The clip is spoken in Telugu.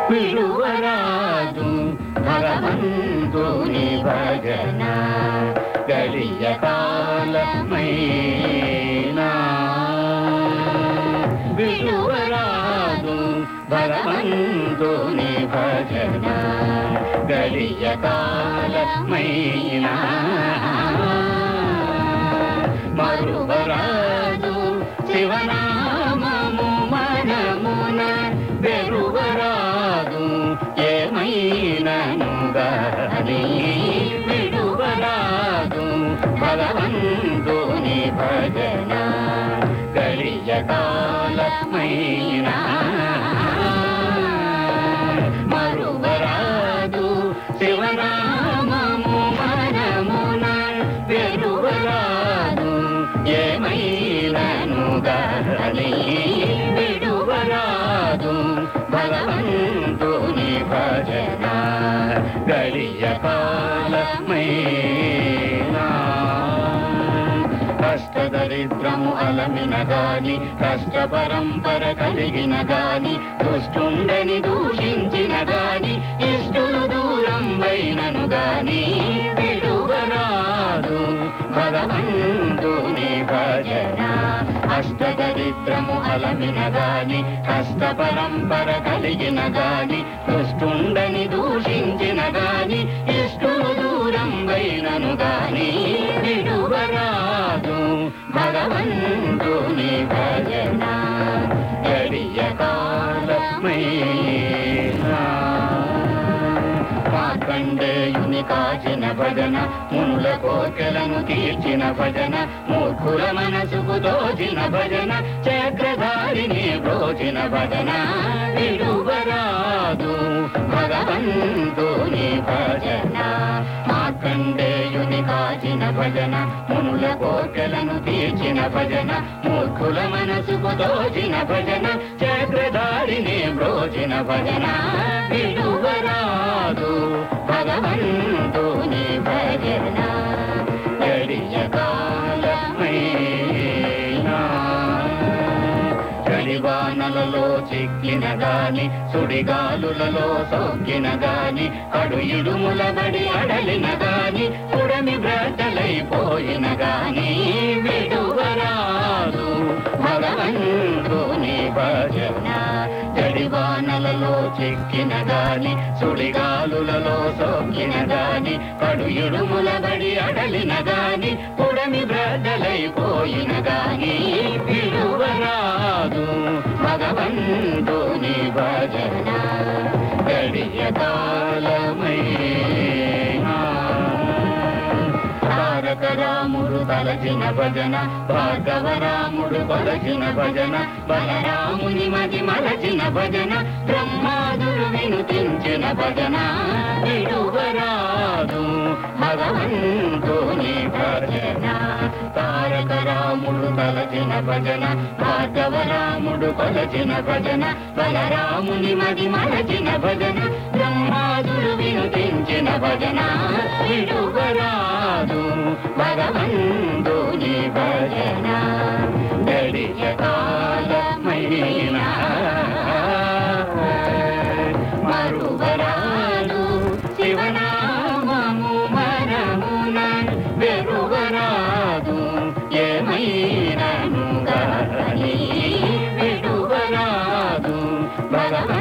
విడువరాదు భగవంతుని భజన గడియ కాలమైనా విడువరాదు భగవంతుని భజన గడియ కాలమైనా మరువరాదు శివనామము మనమున వెరువరాదు ఏమైనను గాని విడువరాదు భగవంతుని భజన గడియ కాలమైనా మరువరాదు శివనామము మనమున వెరువరాదు ఏమైనను గాని విడువరాదు భగవంతుని భజన గడియ కాలమైనా కష్టదరిద్రము అలమిన గాని కష్ట పరంపర కలిగిన గాని దుష్టుండని దూషించిన గాని ఇష్టులు దూరం వైనను గాని విడువరాదు భగవంతుని భజన అష్టదరిద్రము అలమిన గాని కష్ట పరంపర కలిగిన గాని దుష్టుండని దూషించిన గాని ఇష్టులు దూరం వైనను గాని విడువరాదు భగవంతుని భజన గడియ కాలమైనా మార్కండేయుని కాచిన భజన మునుల కోర్కెలను తీర్చిన భజన మూర్ఖుల మనసుకు దోచిన భజన చక్రధారిని బ్రోచిన భజన విడువరాదు భగవంతుని భజన మార్కండేయుని కాచిన భజన మునుల కోర్కెలను తీర్చిన భజన మూర్ఖుల మనసుకు దోచిన భజన చక్రధారిని బ్రోచిన భజన విడువరాదు భగవంతుని భజన గడియ కాలమైనా చలివానలలో చిక్కిన గాని సుడిగాలులలో సోకిన గాని అడు ఇడుములబడి అడలిన గాని పుడమి బ్రతలైపోయిన గాని విడువరాదు భగవంతుని భజన జడివానలలో చిక్కిన గాని సుడిగాలులలో సోకిన గాని కడు ఇడుములబడి అడలిన గాని పుడమి బ్రద్దలైపోయిన గాని విడువరాదు భగవంతుని భజన గడియ కాలమైనా తారక రాముడు తలచిన భజన భార్గవరాముడు కొలచిన భజన బలరాముని మది మలచిన భజన బ్రహ్మాదులు వినుతించిన భజన విడువరాదు భగవంతుని భజన తారక రాముడు తలచిన భజన భార్గవరాముడు కొలచిన భజన బలరాముని మది మలచిన భజన బ్రహ్మాదులు వినుతించిన భజన విడువరాదు భగవంతుని భజన గడియ కాలమైనా మరువరాదు శివనామము మనమున వెరువరాదు ఏమైనను గాని విడువరాదు భగవంతుని